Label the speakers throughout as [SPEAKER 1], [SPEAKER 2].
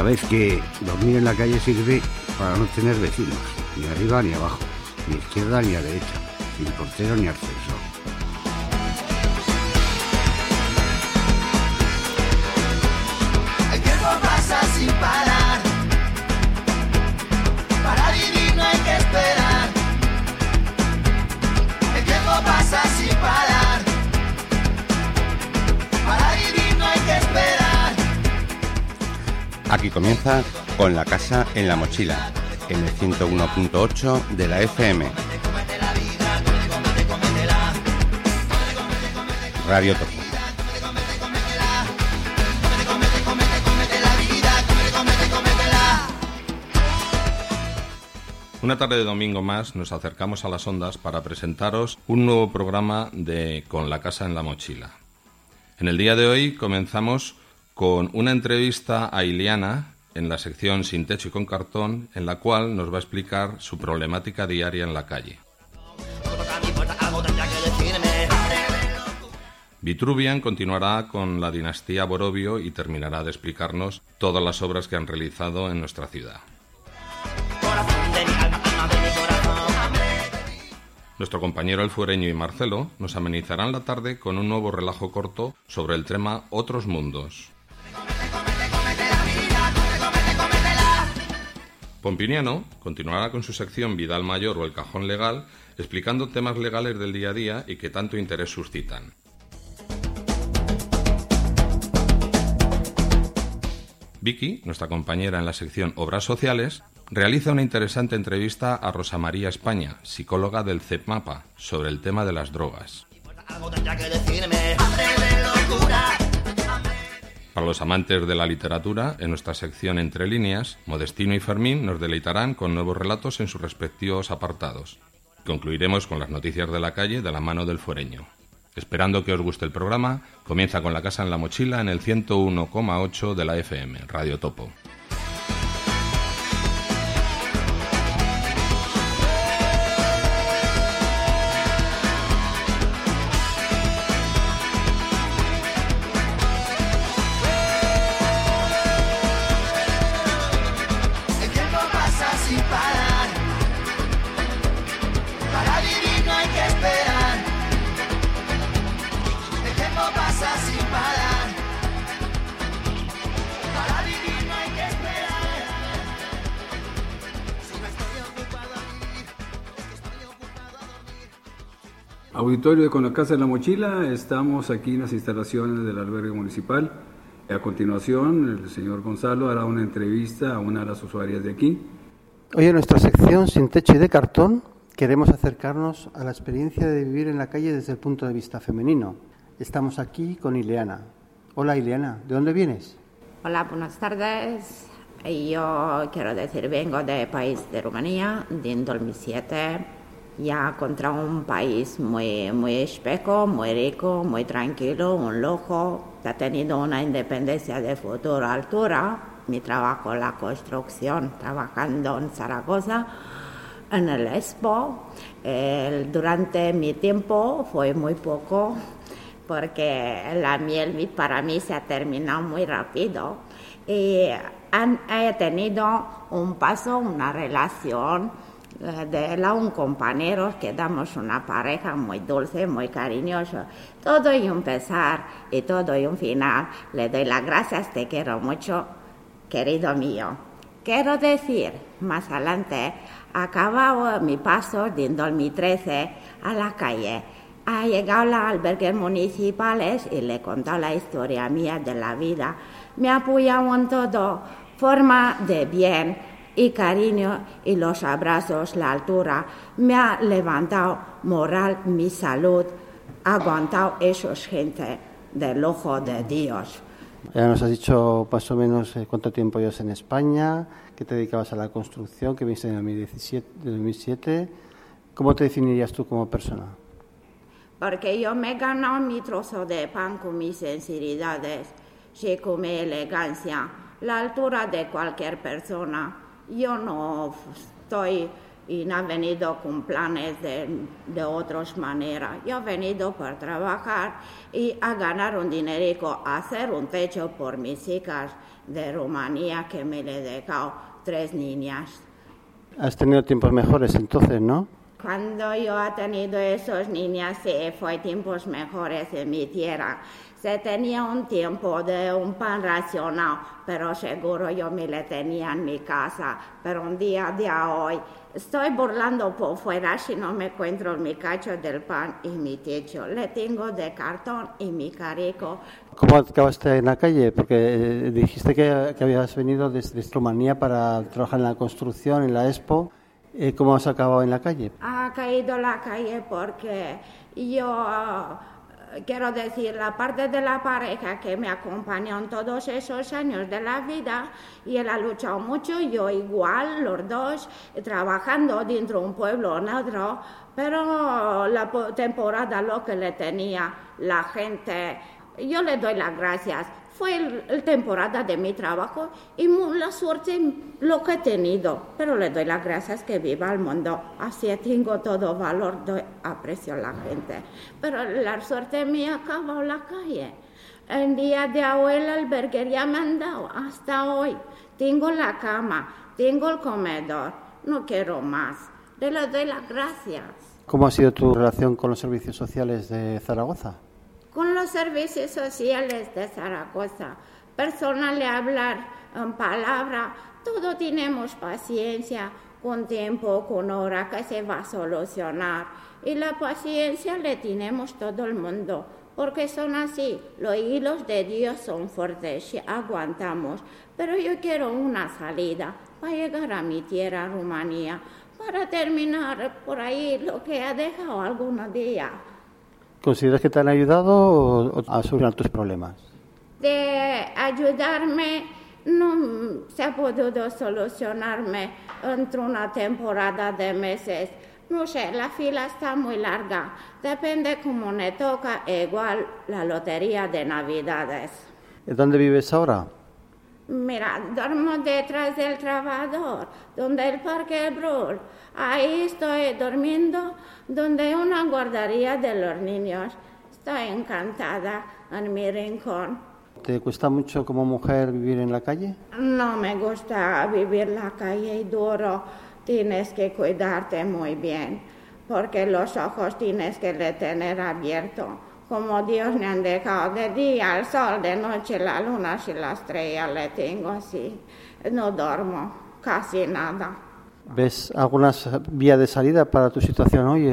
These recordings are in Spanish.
[SPEAKER 1] vez que dormir en la calle sirve para no tener vecinos, ni arriba ni abajo, ni izquierda ni a derecha, sin portero ni ascensor.
[SPEAKER 2] El tiempo pasa sin parar. Para vivir no hay que esperar. El tiempo pasa sin parar. Para vivir no hay que esperar.
[SPEAKER 3] Aquí comienza Con la casa en la mochila, en el 101.8 de la FM. Radio Topo.
[SPEAKER 4] Una tarde de domingo más nos acercamos a las ondas para presentaros un nuevo programa de Con la casa en la mochila. En el día de hoy comenzamos con una entrevista a Ileana en la sección Sin techo y con cartón, en la cual nos va a explicar su problemática diaria en la calle. Vitruvian continuará con la dinastía Borovio y terminará de explicarnos todas las obras que han realizado en nuestra ciudad. Nuestro compañero el fuereño y Marcelo nos amenizarán la tarde con un nuevo relajo corto sobre el tema Otros Mundos. Pompiniano continuará con su sección Vidal Mayor o el Cajón Legal, explicando temas legales del día a día y que tanto interés suscitan. Vicky, nuestra compañera en la sección Obras Sociales, realiza una interesante entrevista a Rosa María España, psicóloga del CEPMAPA, sobre el tema de las drogas. Para los amantes de la literatura, en nuestra sección Entre Líneas, Modestino y Fermín nos deleitarán con nuevos relatos en sus respectivos apartados. Concluiremos con las noticias de la calle de la mano del fuereño. Esperando que os guste el programa, comienza Con la casa en la mochila en el 101,8 de la FM, Radio Topo.
[SPEAKER 5] Auditorio de Con la casa en la mochila, estamos aquí en las instalaciones del albergue municipal. A continuación, el señor Gonzalo hará una entrevista a una de las usuarias de aquí.
[SPEAKER 6] Hoy en nuestra sección Sin techo y de cartón queremos acercarnos a la experiencia de vivir en la calle desde el punto de vista femenino. Estamos aquí con Ileana. Hola Ileana, ¿de dónde vienes?
[SPEAKER 7] Hola, buenas tardes. Yo quiero decir, vengo del país de Rumanía, en 2007. Ya contra un país muy espejo, muy rico, muy tranquilo, un lujo. Ha tenido una independencia de futura altura. Mi trabajo en la construcción, trabajando en Zaragoza, en el Expo. Durante mi tiempo fue muy poco, porque la miel para mí se ha terminado muy rápido. Y he tenido un paso, una relación de un compañero, que damos una pareja muy dulce, muy cariñosa. Todo y un pesar y todo y un final. Le doy las gracias, te quiero mucho, querido mío. Quiero decir, más adelante, acabado mi paso de 2013 a la calle. Ha llegado a los albergues municipales y le he contado la historia mía de la vida. Me ha apoyado en todo, forma de bien y cariño y los abrazos, la altura. Me ha levantado moral, mi salud, ha aguantado esos gente del ojo de Dios.
[SPEAKER 6] Ya nos has dicho más o menos cuánto tiempo llevas en España, que te dedicabas a la construcción, que viniste en 2007. ¿Cómo te definirías tú como persona?
[SPEAKER 7] Porque yo me he ganado mi trozo de pan con mis sensibilidades, sí, con mi elegancia, la altura de cualquier persona. Yo no estoy y no he venido con planes de otras maneras. Yo he venido para trabajar y a ganar un dinerico, a hacer un techo por mis hijas, de Rumanía que me le he dejado 3 niñas.
[SPEAKER 6] Has tenido tiempos mejores entonces, ¿no?
[SPEAKER 7] Cuando yo he tenido esos niños, sí, fue tiempos mejores en mi tierra. Se tenía un tiempo de un pan racionado, pero seguro yo me le tenía en mi casa. Pero un día de hoy estoy burlando por fuera si no me encuentro mi cacho del pan y mi techo. Le tengo de cartón y mi carico.
[SPEAKER 6] ¿Cómo acabaste en la calle? Porque dijiste que habías venido desde Rumanía para trabajar en la construcción, en la Expo. ¿Cómo has acabado en la calle?
[SPEAKER 7] Ha caído la calle porque yo, quiero decir, la parte de la pareja que me acompañó en todos esos años de la vida, y él ha luchado mucho, yo igual, los dos, trabajando dentro de un pueblo negro, pero la temporada lo que le tenía la gente, yo le doy las gracias. Fue la temporada de mi trabajo y la suerte lo que he tenido, pero le doy las gracias que viva el mundo. Así tengo todo valor, doy aprecio a la gente. Pero la suerte me acabó en la calle. El día de hoy el albergue ya me han dado hasta hoy. Tengo la cama, tengo el comedor, no quiero más. Le doy las gracias.
[SPEAKER 6] ¿Cómo ha sido tu relación con los servicios sociales de Zaragoza?
[SPEAKER 7] Con los servicios sociales de Zaragoza, personal de hablar en palabra, todo tenemos paciencia, con tiempo, con hora que se va a solucionar. Y la paciencia le tenemos todo el mundo, porque son así, los hilos de Dios son fuertes y aguantamos. Pero yo quiero una salida para llegar a mi tierra, Rumanía, para terminar por ahí lo que he dejado algunos días.
[SPEAKER 6] ¿Consideras que te han ayudado a solucionar tus problemas?
[SPEAKER 7] De ayudarme, no se ha podido solucionarme entre una temporada de meses. No sé, la fila está muy larga. Depende cómo me toca, igual la lotería de Navidades.
[SPEAKER 6] ¿Dónde vives ahora?
[SPEAKER 7] Mira, duermo detrás del trabajador, donde el Parque Brul. Ahí estoy durmiendo, donde una guardería de los niños. Estoy encantada en mi rincón.
[SPEAKER 6] ¿Te cuesta mucho como mujer vivir en la calle?
[SPEAKER 7] No me gusta vivir en la calle duro. Tienes que cuidarte muy bien, porque los ojos tienes que tener abiertos. Como Dios me han dejado de día el sol, de noche la luna y la estrella, le tengo así. No duermo, casi nada.
[SPEAKER 6] ¿Ves algunas vías de salida para tu situación hoy?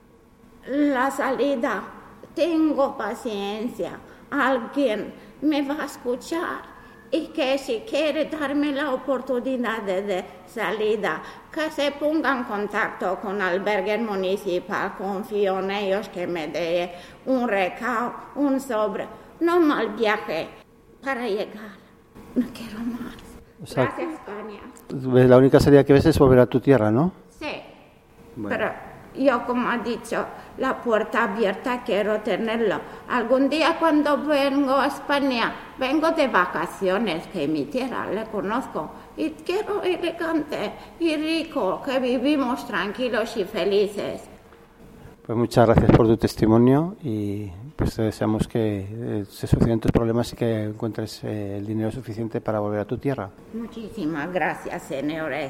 [SPEAKER 7] La salida, tengo paciencia. Alguien me va a escuchar y que si quiere darme la oportunidad de salida, que se ponga en contacto con el albergue municipal. Confío en ellos que me dé un recado, un sobre, no mal viaje para llegar. No quiero más.
[SPEAKER 6] O sea,
[SPEAKER 7] gracias, España.
[SPEAKER 6] La única salida que ves es volver a tu tierra, ¿no?
[SPEAKER 7] Sí,
[SPEAKER 6] bueno.
[SPEAKER 7] Pero yo, como he dicho, la puerta abierta quiero tenerlo. Algún día cuando vengo a España, vengo de vacaciones, que mi tierra le conozco, y quiero elegante y rico, que vivimos tranquilos y felices.
[SPEAKER 6] Pues muchas gracias por tu testimonio y pues te deseamos que se solucionen tus problemas y que encuentres el dinero suficiente para volver a tu tierra.
[SPEAKER 7] Muchísimas gracias, señores.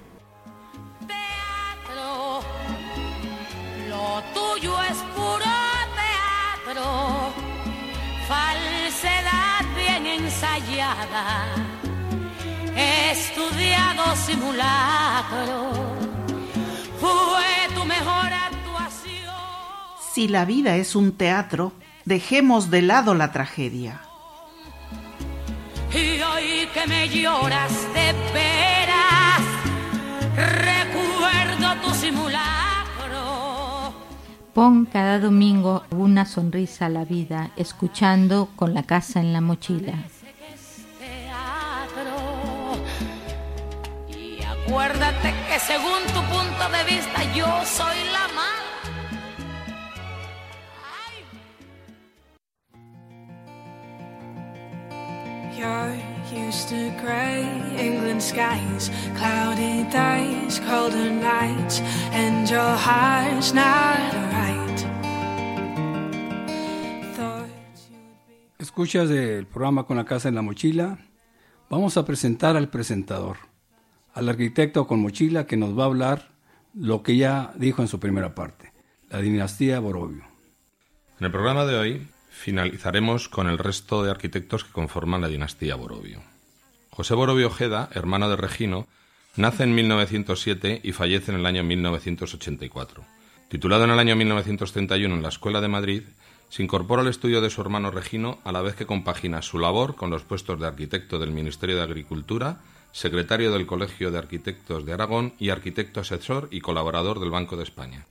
[SPEAKER 8] Teatro, lo tuyo es puro teatro, falsedad bien ensayada, estudiado simulacro, fue tu mejor actuación.
[SPEAKER 9] Si la vida es un teatro, dejemos de lado la tragedia.
[SPEAKER 8] Y hoy que me lloras de veras, recuerdo tu simulacro.
[SPEAKER 10] Pon cada domingo una sonrisa a la vida, escuchando Con la casa en la mochila.
[SPEAKER 8] Y acuérdate que según tu punto de vista yo soy la mala.
[SPEAKER 11] You're used to grey England skies, cloudy days, colder nights, and your heart's not right.
[SPEAKER 5] Escuchas el programa Con la casa en la mochila. Vamos a presentar al presentador, al arquitecto con mochila que nos va a hablar lo que ya dijo en su primera parte, la dinastía Borovio.
[SPEAKER 4] En el programa de hoy finalizaremos con el resto de arquitectos que conforman la dinastía Borovio. José Borovio Ojeda, hermano de Regino, nace en 1907 y fallece en el año 1984. Titulado en el año 1931 en la Escuela de Madrid, se incorpora al estudio de su hermano Regino a la vez que compagina su labor con los puestos de arquitecto del Ministerio de Agricultura, secretario del Colegio de Arquitectos de Aragón y arquitecto asesor y colaborador del Banco de España.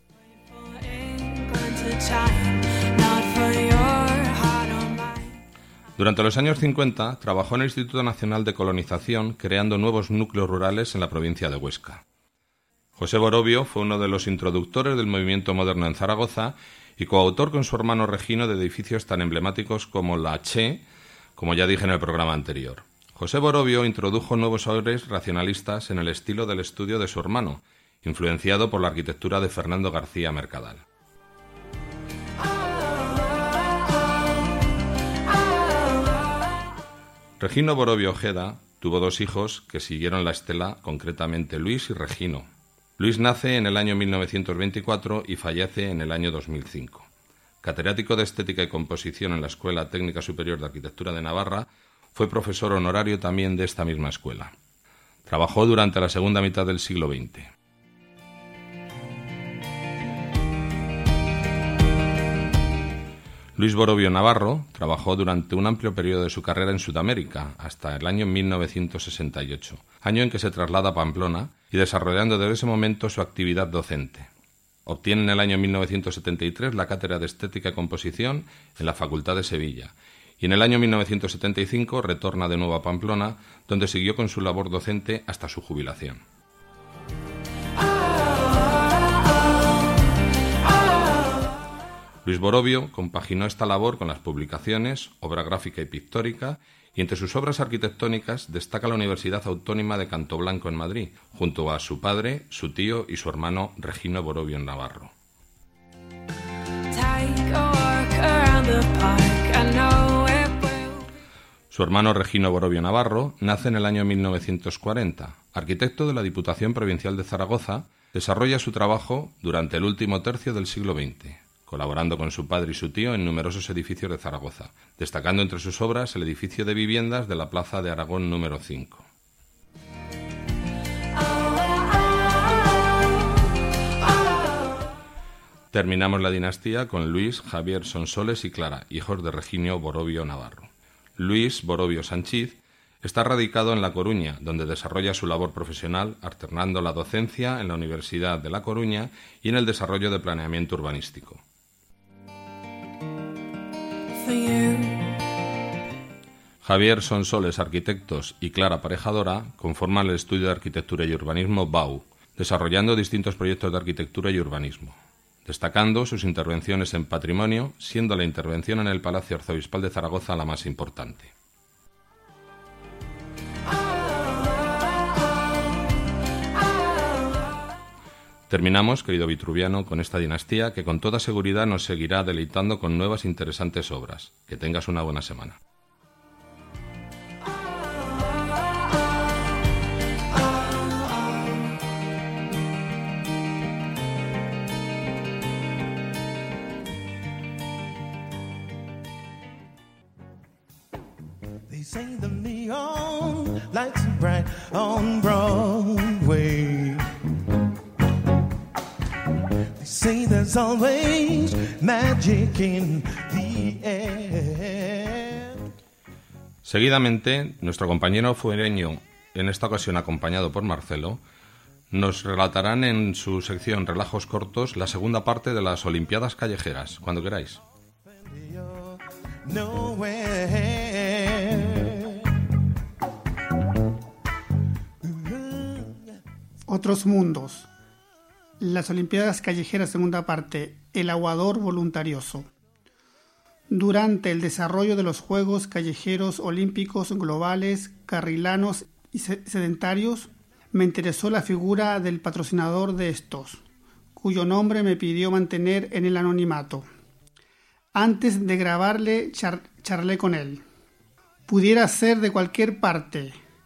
[SPEAKER 4] Durante los años 50 trabajó en el Instituto Nacional de Colonización creando nuevos núcleos rurales en la provincia de Huesca. José Borovio fue uno de los introductores del movimiento moderno en Zaragoza y coautor con su hermano Regino de edificios tan emblemáticos como la Che, como ya dije en el programa anterior. José Borovio introdujo nuevos aires racionalistas en el estilo del estudio de su hermano, influenciado por la arquitectura de Fernando García Mercadal. Regino Borovio Ojeda tuvo dos hijos que siguieron la estela, concretamente Luis y Regino. Luis nace en el año 1924 y fallece en el año 2005. Catedrático de Estética y Composición en la Escuela Técnica Superior de Arquitectura de Navarra, fue profesor honorario también de esta misma escuela. Trabajó durante la segunda mitad del siglo XX. Luis Borovio Navarro trabajó durante un amplio periodo de su carrera en Sudamérica, hasta el año 1968, año en que se traslada a Pamplona y desarrollando desde ese momento su actividad docente. Obtiene en el año 1973 la cátedra de Estética y Composición en la Facultad de Sevilla y en el año 1975 retorna de nuevo a Pamplona, donde siguió con su labor docente hasta su jubilación. Luis Borovio compaginó esta labor con las publicaciones, obra gráfica y pictórica, y entre sus obras arquitectónicas destaca la Universidad Autónoma de Cantoblanco en Madrid, junto a su padre, su tío y su hermano Regino Borovio Navarro. Su hermano Regino Borovio Navarro nace en el año 1940. Arquitecto de la Diputación Provincial de Zaragoza, desarrolla su trabajo durante el último tercio del siglo XX. Colaborando con su padre y su tío en numerosos edificios de Zaragoza, destacando entre sus obras el edificio de viviendas de la Plaza de Aragón número 5. Terminamos la dinastía con Luis, Javier Sonsoles y Clara, hijos de Regino Borovio Navarro. Luis Borovio Sanchiz está radicado en La Coruña, donde desarrolla su labor profesional, alternando la docencia en la Universidad de La Coruña y en el desarrollo de planeamiento urbanístico. Javier Sonsoles Arquitectos y Clara Aparejadora conforman el estudio de arquitectura y urbanismo BAU, desarrollando distintos proyectos de arquitectura y urbanismo, destacando sus intervenciones en patrimonio, siendo la intervención en el Palacio Arzobispal de Zaragoza la más importante. Terminamos, querido vitruviano, con esta dinastía que con toda seguridad nos seguirá deleitando con nuevas interesantes obras. Que tengas una buena semana.
[SPEAKER 2] They say the neon lights are bright on Broadway. Say there's always magic in the air.
[SPEAKER 4] Seguidamente, nuestro compañero fuereño, en esta ocasión acompañado por Marcelo, nos relatarán en su sección Relajos Cortos la segunda parte de las Olimpiadas Callejeras, cuando queráis.
[SPEAKER 12] Otros mundos. Las Olimpiadas Callejeras, segunda parte, el aguador voluntarioso. Durante el desarrollo de los Juegos Callejeros Olímpicos Globales, Carrilanos y Sedentarios, me interesó la figura del patrocinador de estos, cuyo nombre me pidió mantener en el anonimato. Antes de grabarle, charlé con él. Pudiera ser de cualquier parte,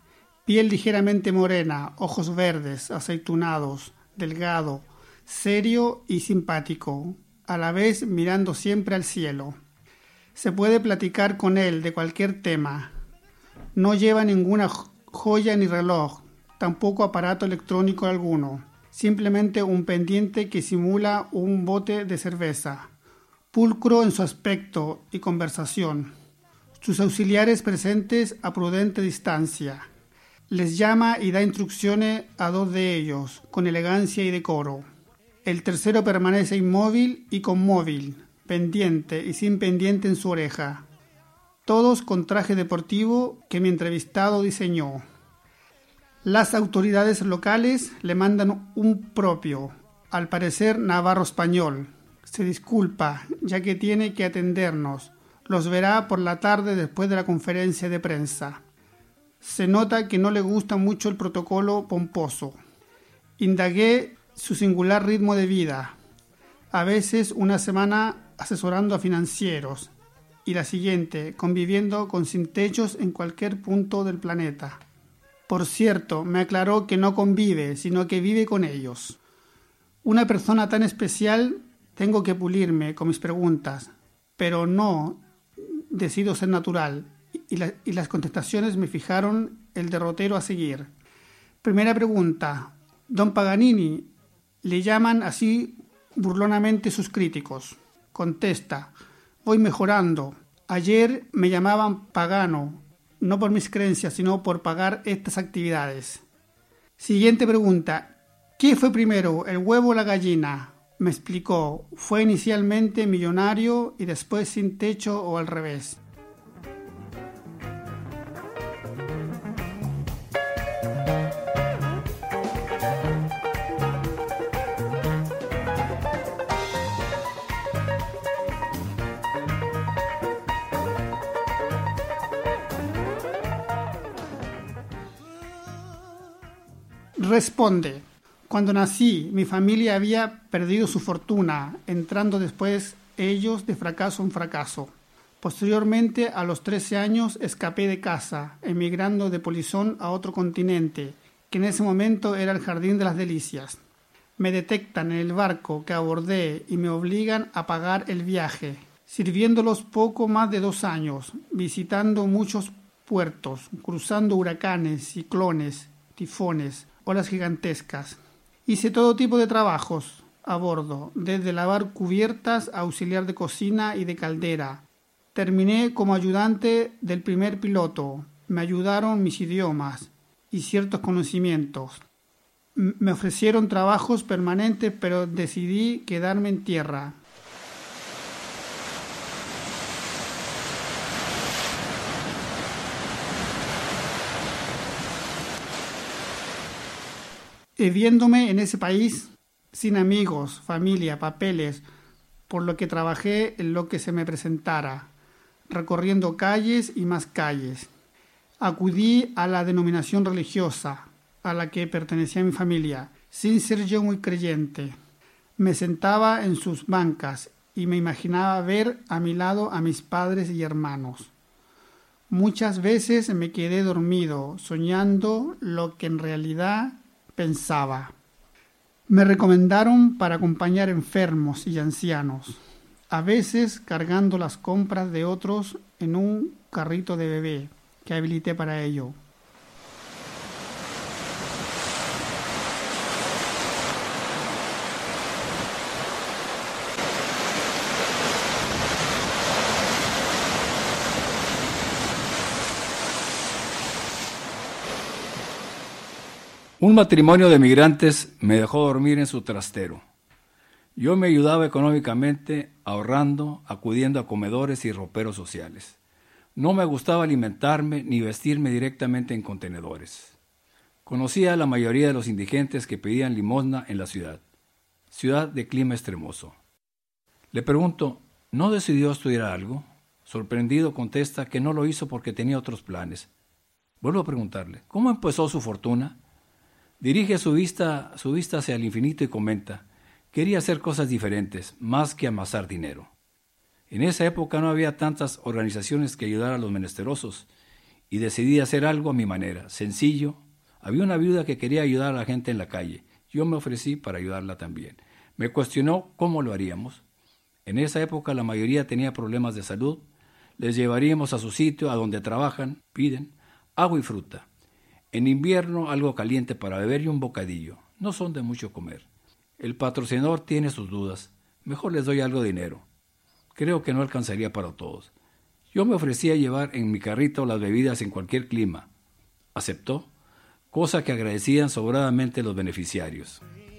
[SPEAKER 12] Piel ligeramente morena, ojos verdes, aceitunados, delgado, serio y simpático, a la vez mirando siempre al cielo. Se puede platicar con él de cualquier tema. No lleva ninguna joya ni reloj, tampoco aparato electrónico alguno, simplemente un pendiente que simula un bote de cerveza. Pulcro en su aspecto y conversación. Sus auxiliares presentes a prudente distancia. Les llama y da instrucciones a 2 de ellos, con elegancia y decoro. El tercero permanece inmóvil y con móvil, pendiente y sin pendiente en su oreja. Todos con traje deportivo que mi entrevistado diseñó. Las autoridades locales le mandan un propio, al parecer navarro español. Se disculpa, ya que tiene que atendernos. Los verá por la tarde después de la conferencia de prensa. Se nota que no le gusta mucho el protocolo pomposo. Indagué su singular ritmo de vida. A veces una semana asesorando a financieros y la siguiente conviviendo con sin techos en cualquier punto del planeta. Por cierto, me aclaró que no convive, sino que vive con ellos. Una persona tan especial, tengo que pulirme con mis preguntas, pero no decido ser natural. Y las contestaciones me fijaron el derrotero a seguir. Primera pregunta. Don Paganini, le llaman así burlonamente sus críticos. Contesta. Voy mejorando. Ayer me llamaban pagano, no por mis creencias, sino por pagar estas actividades. Siguiente pregunta. ¿Qué fue primero, el huevo o la gallina? Me explicó. Fue inicialmente millonario y después sin techo o al revés. Responde. Cuando nací, mi familia había perdido su fortuna, entrando después ellos de fracaso en fracaso. Posteriormente, a los 13 años, escapé de casa, emigrando de Polizón a otro continente, que en ese momento era el Jardín de las Delicias. Me detectan en el barco que abordé y me obligan a pagar el viaje, sirviéndolos poco más de 2 años, visitando muchos puertos, cruzando huracanes, ciclones, tifones, olas gigantescas. Hice todo tipo de trabajos a bordo, desde lavar cubiertas a auxiliar de cocina y de caldera. Terminé como ayudante del primer piloto. Me ayudaron mis idiomas y ciertos conocimientos. Me ofrecieron trabajos permanentes, pero decidí quedarme en tierra. Viéndome en ese país, sin amigos, familia, papeles, por lo que trabajé en lo que se me presentara, recorriendo calles y más calles. Acudí a la denominación religiosa a la que pertenecía mi familia, sin ser yo muy creyente. Me sentaba en sus bancas y me imaginaba ver a mi lado a mis padres y hermanos. Muchas veces me quedé dormido, soñando lo que en realidad pensaba. Me recomendaron para acompañar enfermos y ancianos, a veces cargando las compras de otros en un carrito de bebé que habilité para ello.
[SPEAKER 5] Un matrimonio de migrantes me dejó dormir en su trastero. Yo me ayudaba económicamente, ahorrando, acudiendo a comedores y roperos sociales. No me gustaba alimentarme ni vestirme directamente en contenedores. Conocía a la mayoría de los indigentes que pedían limosna en la ciudad de clima extremoso. Le pregunto, ¿no decidió estudiar algo? Sorprendido contesta que no lo hizo porque tenía otros planes. Vuelvo a preguntarle, ¿cómo empezó su fortuna? Dirige su vista hacia el infinito y comenta, quería hacer cosas diferentes, más que amasar dinero. En esa época no había tantas organizaciones que ayudaran a los menesterosos, y decidí hacer algo a mi manera, sencillo. Había una viuda que quería ayudar a la gente en la calle. Yo me ofrecí para ayudarla también. Me cuestionó cómo lo haríamos. En esa época la mayoría tenía problemas de salud. Les llevaríamos a su sitio, a donde trabajan, piden agua y fruta. En invierno algo caliente para beber y un bocadillo. No son de mucho comer. El patrocinador tiene sus dudas. Mejor les doy algo de dinero. Creo que no alcanzaría para todos. Yo me ofrecí a llevar en mi carrito las bebidas en cualquier clima. Aceptó, cosa que agradecían sobradamente los beneficiarios.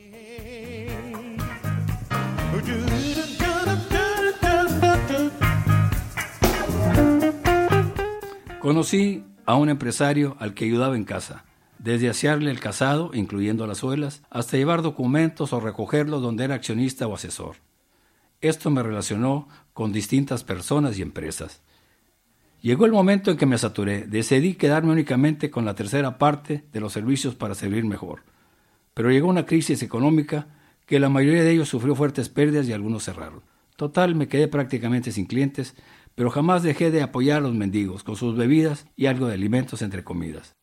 [SPEAKER 5] Conocí a un empresario al que ayudaba en casa, desde asearle el casado, incluyendo las suelas, hasta llevar documentos o recogerlos donde era accionista o asesor. Esto me relacionó con distintas personas y empresas. Llegó el momento en que me saturé. Decidí quedarme únicamente con la tercera parte de los servicios para servir mejor. Pero llegó una crisis económica que la mayoría de ellos sufrió fuertes pérdidas y algunos cerraron. Total, me quedé prácticamente sin clientes, pero jamás dejé de apoyar a los mendigos con sus bebidas y algo de alimentos entre comidas.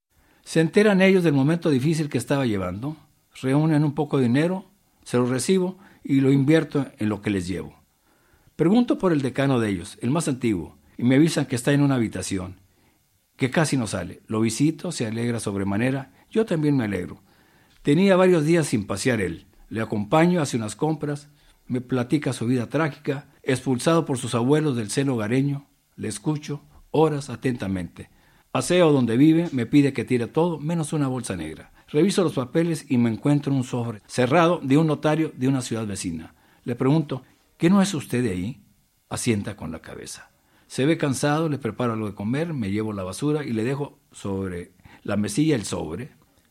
[SPEAKER 5] Se enteran ellos del momento difícil que estaba llevando, reúnen un poco de dinero, se lo recibo y lo invierto en lo que les llevo. Pregunto por el decano de ellos, el más antiguo, y me avisan que está en una habitación, que casi no sale. Lo visito, se alegra sobremanera, yo también me alegro. Tenía varios días sin pasear él. Le acompaño, hace unas compras, me platica su vida trágica, expulsado por sus abuelos del seno hogareño. Le escucho, horas atentamente. Aseo donde vive, me pide que tire todo, menos una bolsa negra. Reviso los papeles y me encuentro un sobre cerrado de un notario de una ciudad vecina. Le pregunto, ¿qué no es usted de ahí? Asienta con la cabeza. Se ve cansado, le preparo algo de comer, me llevo la basura y le dejo sobre la mesilla el sobre.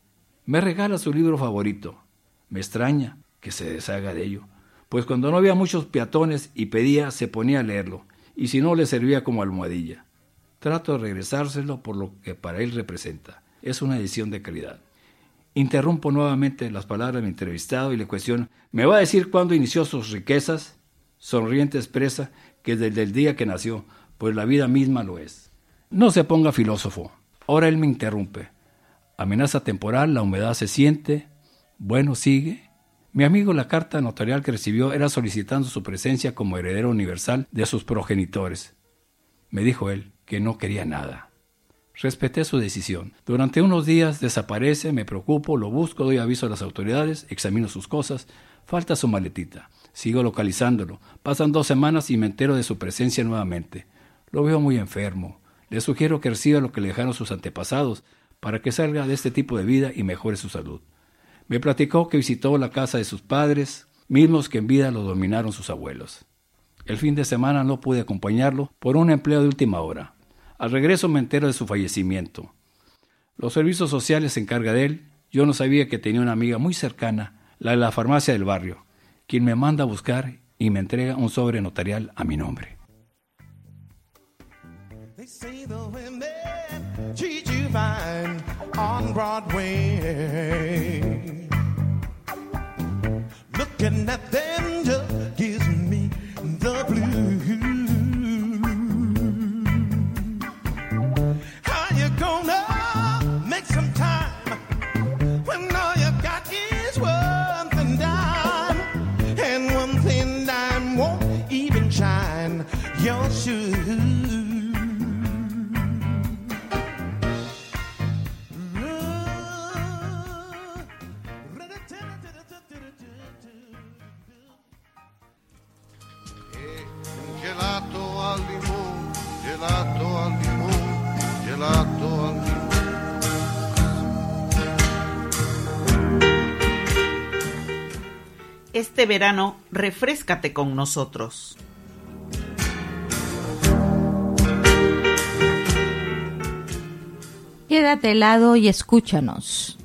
[SPEAKER 5] Me regala su libro favorito. Me extraña que se deshaga de ello, pues cuando no había muchos peatones y pedía, se ponía a leerlo, y si no le servía como almohadilla. Trato de regresárselo por lo que para él representa. Es una edición de calidad. Interrumpo nuevamente las palabras de mi entrevistado y le cuestiono, ¿me va a decir cuándo inició sus riquezas? Sonriente expresa que desde el día que nació, pues la vida misma lo es. No se ponga filósofo. Ahora él me interrumpe. Amenaza temporal, la humedad se siente. Bueno, sigue. Mi amigo, la carta notarial que recibió era solicitando su presencia como heredero universal de sus progenitores. Me dijo él que no quería nada. Respeté su decisión. Durante unos días desaparece, me preocupo, lo busco, doy aviso a las autoridades, examino sus cosas, falta su maletita. Sigo localizándolo. Pasan 2 semanas y me entero de su presencia nuevamente. Lo veo muy enfermo. Le sugiero que reciba lo que le dejaron sus antepasados para que salga de este tipo de vida y mejore su salud. Me platicó que visitó la casa de sus padres, mismos que en vida lo dominaron sus abuelos. El fin de semana no pude acompañarlo por un empleo de última hora. Al regreso me entero de su fallecimiento. Los servicios sociales se encargan de él. Yo no sabía que tenía una amiga muy cercana, la de la farmacia del barrio, quien me manda a buscar y me entrega un sobre notarial a mi nombre.
[SPEAKER 2] They say the women treat you fine on Broadway. Looking at them just gives me the blues. How you gonna make some time when all you got is one thin dime, and one thin dime won't even shine your shoes?
[SPEAKER 13] Gelato al limón, gelato al limón, gelato al limón.
[SPEAKER 9] Este verano, refréscate con nosotros.
[SPEAKER 10] Quédate helado y escúchanos.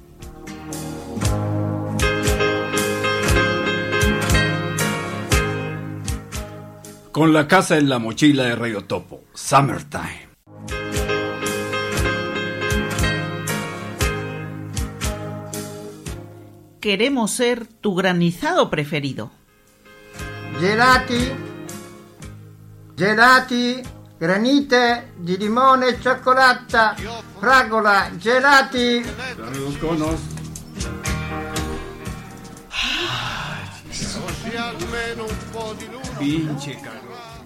[SPEAKER 5] Con la casa en la mochila de Radio Topo, Summertime.
[SPEAKER 9] Queremos ser tu granizado preferido.
[SPEAKER 14] Gelati, gelati, granite di limone e cioccolata, fragola, gelati.
[SPEAKER 5] Dame 2 conos.
[SPEAKER 13] Così almeno un po' di luce.
[SPEAKER 5] Pinche calor.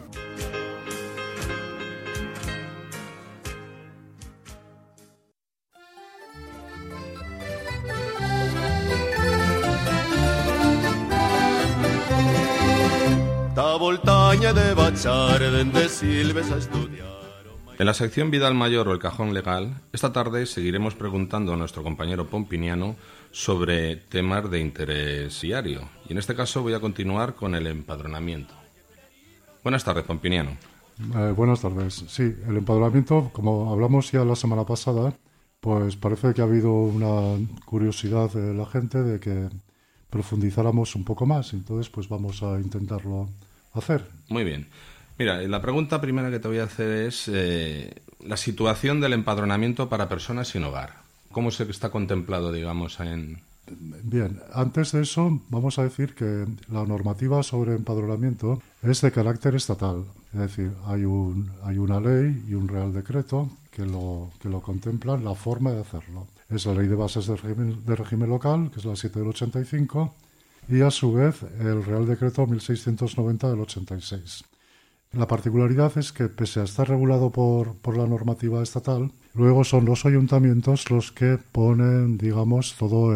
[SPEAKER 4] En la sección Vida al Mayor o el Cajón Legal, esta tarde seguiremos preguntando a nuestro compañero Pompiniano sobre temas de interés diario. Y en este caso voy a continuar con el empadronamiento. Buenas tardes, Pompiniano.
[SPEAKER 15] Buenas tardes. Sí, el empadronamiento, como hablamos ya la semana pasada, pues parece que ha habido una curiosidad de la gente de que profundizáramos un poco más. Entonces, pues vamos a intentarlo hacer.
[SPEAKER 4] Muy bien. Mira, la pregunta primera que te voy a hacer es la situación del empadronamiento para personas sin hogar. ¿Cómo se está contemplado, digamos, en...?
[SPEAKER 15] Bien, antes de eso vamos a decir que la normativa sobre empadronamiento es de carácter estatal. Es decir, hay una ley y un real decreto que lo contemplan la forma de hacerlo. Es la Ley de Bases de régimen local, que es la 7 del 85, y a su vez el Real Decreto 1690 del 86. La particularidad es que, pese a estar regulado por la normativa estatal, luego son los ayuntamientos los que ponen, digamos, todo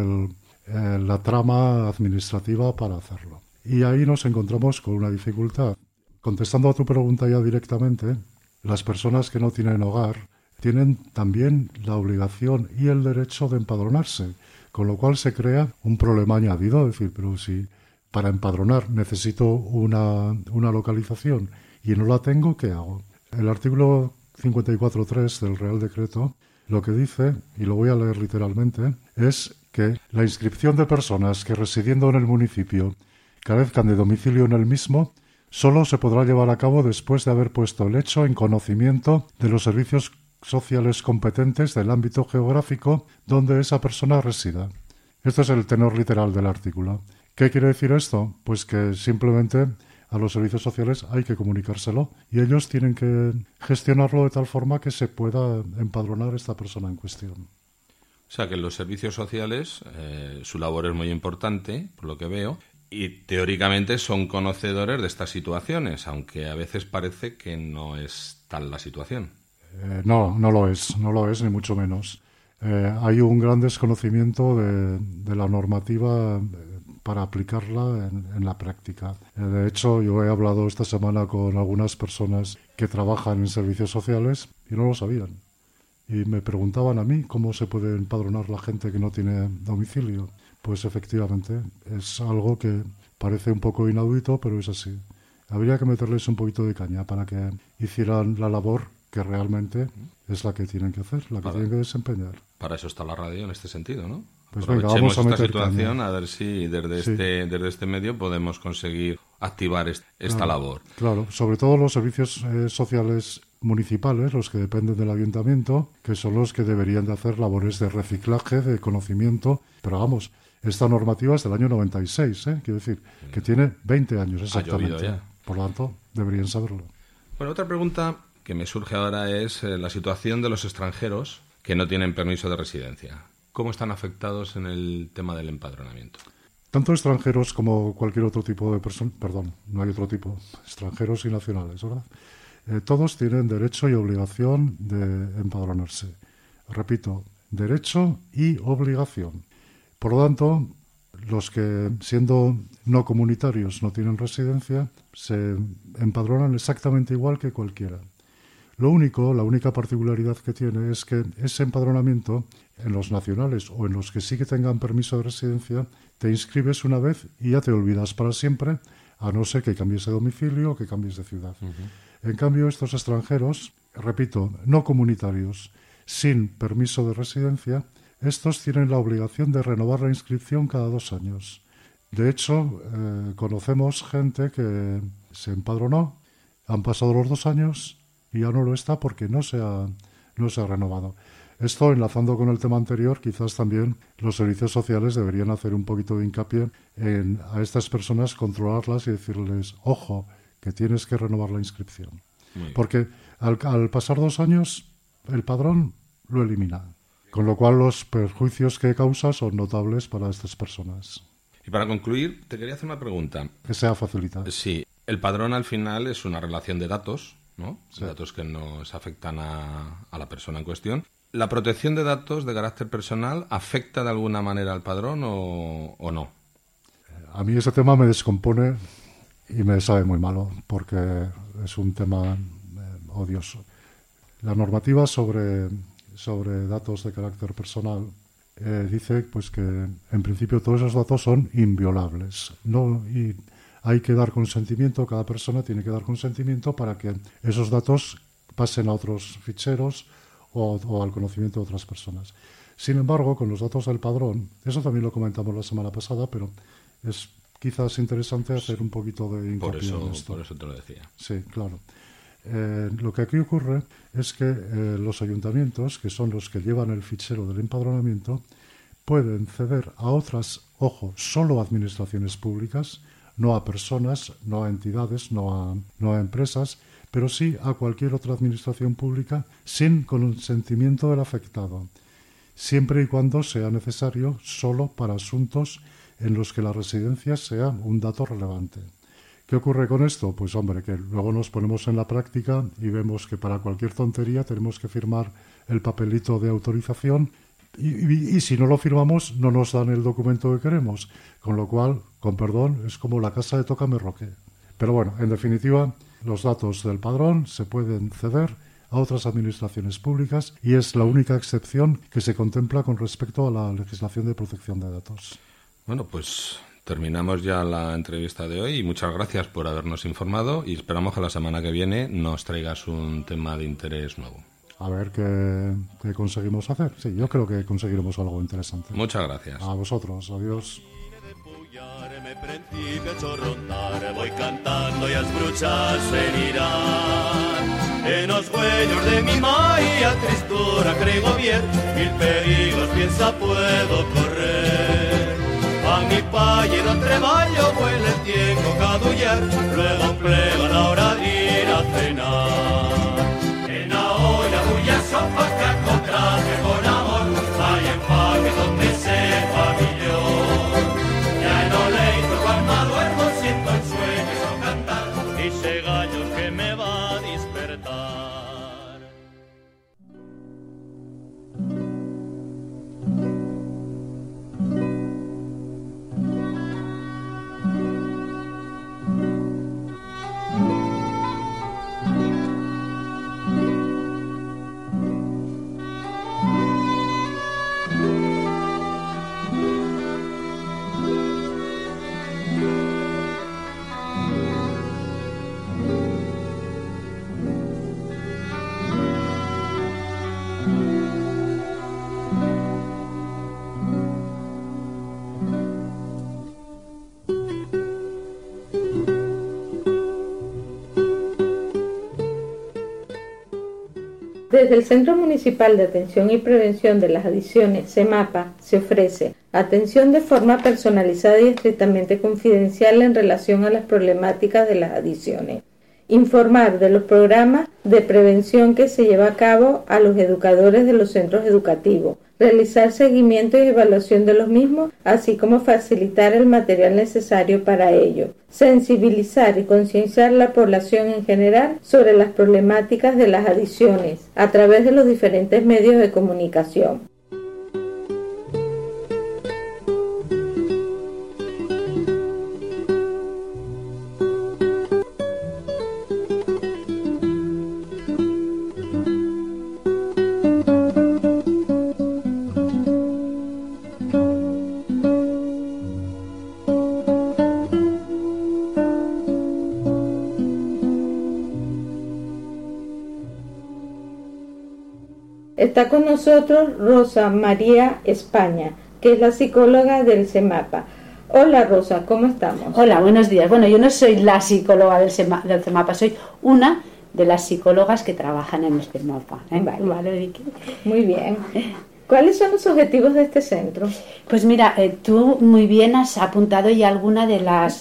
[SPEAKER 15] la trama administrativa para hacerlo. Y ahí nos encontramos con una dificultad. Contestando a tu pregunta ya directamente, las personas que no tienen hogar tienen también la obligación y el derecho de empadronarse, con lo cual se crea un problema añadido. Es decir, pero si para empadronar necesito una localización y no la tengo, ¿qué hago? El artículo 54.3 del Real Decreto lo que dice, y lo voy a leer literalmente, es que la inscripción de personas que residiendo en el municipio carezcan de domicilio en el mismo solo se podrá llevar a cabo después de haber puesto el hecho en conocimiento de los servicios sociales competentes del ámbito geográfico donde esa persona resida. Este es el tenor literal del artículo. ¿Qué quiere decir esto? Pues que simplemente a los servicios sociales hay que comunicárselo y ellos tienen que gestionarlo de tal forma que se pueda empadronar esta persona en cuestión.
[SPEAKER 4] O sea que los servicios sociales, su labor es muy importante, por lo que veo, y teóricamente son conocedores de estas situaciones, aunque a veces parece que no es tal la situación.
[SPEAKER 15] No lo es, ni mucho menos. Hay un gran desconocimiento de la normativa para aplicarla en la práctica. De hecho, yo he hablado esta semana con algunas personas que trabajan en servicios sociales y no lo sabían. Y me preguntaban a mí cómo se puede empadronar la gente que no tiene domicilio. Pues efectivamente, es algo que parece un poco inaudito, pero es así. Habría que meterles un poquito de caña para que hicieran la labor que realmente es la que tienen que hacer, la que tienen que desempeñar.
[SPEAKER 4] Para eso está la radio en este sentido, ¿no?
[SPEAKER 15] Pues venga, vamos a meter
[SPEAKER 4] esta situación
[SPEAKER 15] caña.
[SPEAKER 4] a ver si desde este medio podemos conseguir activar esta labor.
[SPEAKER 15] Claro, sobre todo los servicios sociales municipales, los que dependen del ayuntamiento, que son los que deberían de hacer labores de reciclaje, de conocimiento. Pero vamos, esta normativa es del año 96, quiero decir, que tiene 20 años exactamente.
[SPEAKER 4] Ha llovido ya.
[SPEAKER 15] Por lo tanto, deberían saberlo.
[SPEAKER 4] Bueno, otra pregunta que me surge ahora es la situación de los extranjeros que no tienen permiso de residencia. ¿Cómo están afectados en el tema del empadronamiento?
[SPEAKER 15] Tanto extranjeros como cualquier otro tipo de personas, perdón, no hay otro tipo, extranjeros y nacionales, ¿verdad? Todos tienen derecho y obligación de empadronarse. Repito, derecho y obligación. Por lo tanto, los que, siendo no comunitarios, no tienen residencia, se empadronan exactamente igual que cualquiera. La única particularidad que tiene es que ese empadronamiento, en los nacionales o en los que sí que tengan permiso de residencia, te inscribes una vez y ya te olvidas para siempre, a no ser que cambies de domicilio o que cambies de ciudad. Uh-huh. En cambio, estos extranjeros, repito, no comunitarios, sin permiso de residencia, estos tienen la obligación de renovar la inscripción cada 2 años. De hecho, conocemos gente que se empadronó, han pasado los 2 años y ya no lo está porque no se ha renovado. Esto, enlazando con el tema anterior, quizás también los servicios sociales deberían hacer un poquito de hincapié a estas personas, controlarlas y decirles, ojo, que tienes que renovar la inscripción. Porque Al pasar 2 años, el padrón lo elimina, con lo cual los perjuicios que causa son notables para estas personas.
[SPEAKER 4] Y para concluir, te quería hacer una pregunta.
[SPEAKER 15] Que sea facilita.
[SPEAKER 4] Sí, el padrón al final es una relación de datos, ¿no?
[SPEAKER 15] Sí.
[SPEAKER 4] Datos que nos afectan a la persona en cuestión. ¿La protección de datos de carácter personal afecta de alguna manera al padrón o no?
[SPEAKER 15] A mí ese tema me descompone y me sabe muy malo, porque es un tema odioso. La normativa sobre datos de carácter personal dice pues que en principio todos esos datos son inviolables, ¿no? Y hay que dar consentimiento, cada persona tiene que dar consentimiento para que esos datos pasen a otros ficheros o al conocimiento de otras personas. Sin embargo, con los datos del padrón, eso también lo comentamos la semana pasada, pero es quizás interesante hacer un poquito de hincapié en esto.
[SPEAKER 4] Por eso te lo decía.
[SPEAKER 15] Sí, claro. Lo que aquí ocurre es que los ayuntamientos, que son los que llevan el fichero del empadronamiento, pueden ceder a otras, ojo, solo a administraciones públicas, no a personas, no a entidades, no a empresas, pero sí a cualquier otra administración pública sin consentimiento del afectado, siempre y cuando sea necesario solo para asuntos en los que la residencia sea un dato relevante. ¿Qué ocurre con esto? Pues hombre, que luego nos ponemos en la práctica y vemos que para cualquier tontería tenemos que firmar el papelito de autorización y si no lo firmamos no nos dan el documento que queremos, con lo cual, con perdón, es como la casa de Tócame Roque. Pero bueno, en definitiva, los datos del padrón se pueden ceder a otras administraciones públicas y es la única excepción que se contempla con respecto a la legislación de protección de datos.
[SPEAKER 4] Bueno, pues terminamos ya la entrevista de hoy y muchas gracias por habernos informado y esperamos que la semana que viene nos traigas un tema de interés nuevo.
[SPEAKER 15] A ver qué conseguimos hacer. Sí, yo creo que conseguiremos algo interesante.
[SPEAKER 4] Muchas gracias.
[SPEAKER 15] A vosotros. Adiós.
[SPEAKER 16] Me principio a chorrontar, voy cantando y las bruchas venirán. En los huellos de mi maia tristura creo bien, mil peligros piensa puedo correr. A mi palle no treballo, huele el tiempo cadullar, luego plega la hora de ir a cenar. En la olla bulla sopa que contraje con amor, hay empaque donde sepa millón. Ya no leito cuando duermo siento el sueño o cantar, dice gallo que me va a despertar.
[SPEAKER 17] Desde el Centro Municipal de Atención y Prevención de las Adicciones, CEMAPA, se ofrece atención de forma personalizada y estrictamente confidencial en relación a las problemáticas de las adicciones. Informar de los programas de prevención que se lleva a cabo a los educadores de los centros educativos, realizar seguimiento y evaluación de los mismos, así como facilitar el material necesario para ello, sensibilizar y concienciar a la población en general sobre las problemáticas de las adicciones a través de los diferentes medios de comunicación. Está con nosotros Rosa María España, que es la psicóloga del CEMAPA. Hola Rosa, ¿cómo estamos?
[SPEAKER 18] Hola, buenos días. Bueno, yo no soy la psicóloga del CEMAPA, soy una de las psicólogas que trabajan en el CEMAPA.
[SPEAKER 17] Vale, Vicky. Muy bien. ¿Cuáles son los objetivos de este centro?
[SPEAKER 18] Pues mira, tú muy bien has apuntado ya alguna de las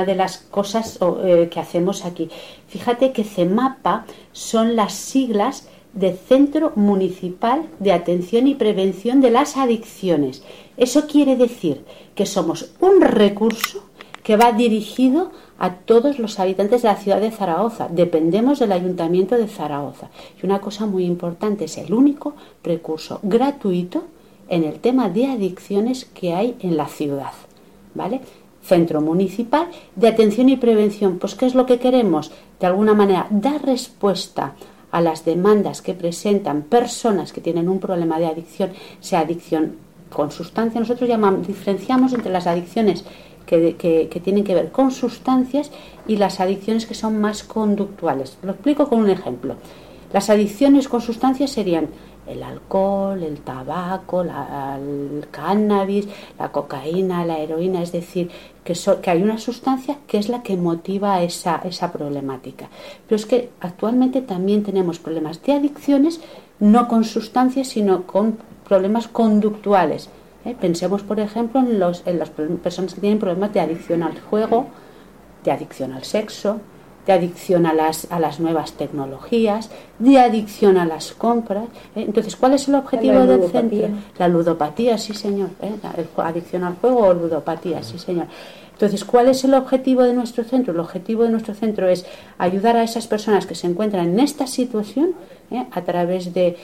[SPEAKER 18] cosas que hacemos aquí. Fíjate que CEMAPA son las siglas de Centro Municipal de Atención y Prevención de las Adicciones. Eso quiere decir que somos un recurso que va dirigido a todos los habitantes de la ciudad de Zaragoza. Dependemos del Ayuntamiento de Zaragoza. Y una cosa muy importante, es el único recurso gratuito en el tema de adicciones que hay en la ciudad, ¿vale? Centro Municipal de Atención y Prevención. Pues ¿qué es lo que queremos? De alguna manera, dar respuesta a las demandas que presentan personas que tienen un problema de adicción, sea adicción con sustancia. Nosotros diferenciamos entre las adicciones que tienen que ver con sustancias y las adicciones que son más conductuales. Lo explico con un ejemplo. Las adicciones con sustancias serían el alcohol, el tabaco, el cannabis, la cocaína, la heroína, es decir, que hay una sustancia que es la que motiva esa problemática. Pero es que actualmente también tenemos problemas de adicciones, no con sustancias, sino con problemas conductuales. Pensemos, por ejemplo, en las personas que tienen problemas de adicción al juego, de adicción al sexo, de adicción a las nuevas tecnologías, de adicción a las compras. Entonces, ¿cuál es el objetivo del centro? La ludopatía, sí señor. Adicción al juego o ludopatía, sí señor. Entonces, ¿cuál es el objetivo de nuestro centro? El objetivo de nuestro centro es ayudar a esas personas que se encuentran en esta situación, a través de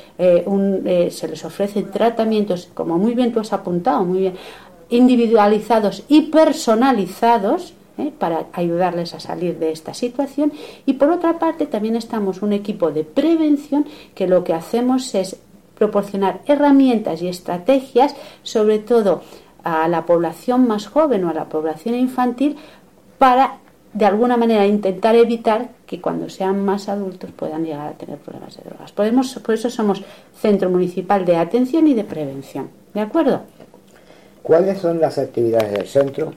[SPEAKER 18] se les ofrecen tratamientos, como muy bien tú has apuntado, muy bien, individualizados y personalizados, para ayudarles a salir de esta situación. Y por otra parte también estamos un equipo de prevención que lo que hacemos es proporcionar herramientas y estrategias, sobre todo a la población más joven o a la población infantil, para de alguna manera intentar evitar que cuando sean más adultos puedan llegar a tener problemas de drogas. Por eso somos Centro Municipal de Atención y de Prevención. ¿De acuerdo?
[SPEAKER 19] ¿Cuáles son las actividades del centro?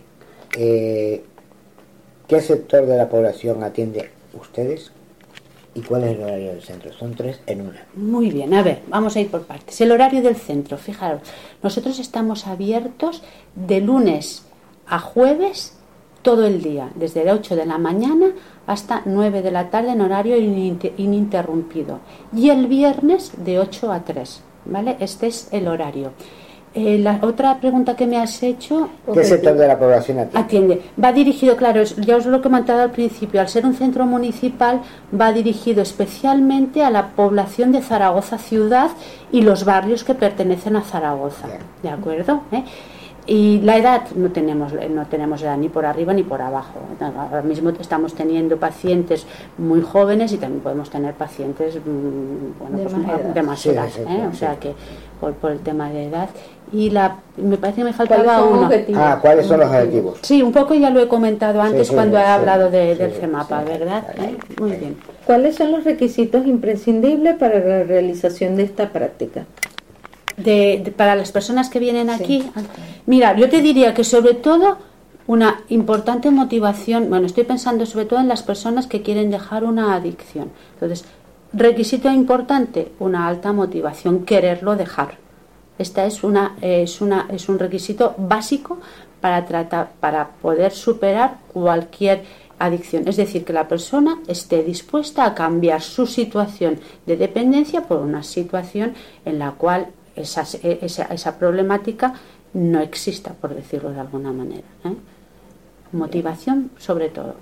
[SPEAKER 19] ¿Qué sector de la población atiende ustedes? ¿Y cuál es el horario del centro? Son 3 en una.
[SPEAKER 18] Muy bien, a ver, vamos a ir por partes. El horario del centro, fijaros, nosotros estamos abiertos de lunes a jueves todo el día, desde las 8 de la mañana hasta 9 de la tarde en horario ininterrumpido. Y el viernes de 8 a 3, ¿vale? Este es el horario. La otra pregunta que me has hecho...
[SPEAKER 19] ¿Qué sector de la población
[SPEAKER 18] atiende? Va dirigido, claro, ya os lo he comentado al principio, al ser un centro municipal va dirigido especialmente a la población de Zaragoza ciudad y los barrios que pertenecen a Zaragoza, ¿de acuerdo? Y la edad no tenemos edad ni por arriba ni por abajo. Ahora mismo estamos teniendo pacientes muy jóvenes y también podemos tener pacientes de más edad, o sea que por el tema de edad. Y me parece que me faltaba uno.
[SPEAKER 19] ¿Cuáles son los objetivos?
[SPEAKER 18] Sí, un poco ya lo he comentado antes cuando he hablado del CEMAPA, ¿verdad? Muy bien.
[SPEAKER 17] ¿Cuáles son los requisitos imprescindibles para la realización de esta práctica?
[SPEAKER 18] Para las personas que vienen aquí, mira, yo te diría que sobre todo una importante motivación, estoy pensando sobre todo en las personas que quieren dejar una adicción. Entonces, requisito importante, una alta motivación, quererlo dejar. Esta es un requisito básico para poder superar cualquier adicción, es decir, que la persona esté dispuesta a cambiar su situación de dependencia por una situación en la cual esa problemática no exista, por decirlo de alguna manera. Motivación sobre todo.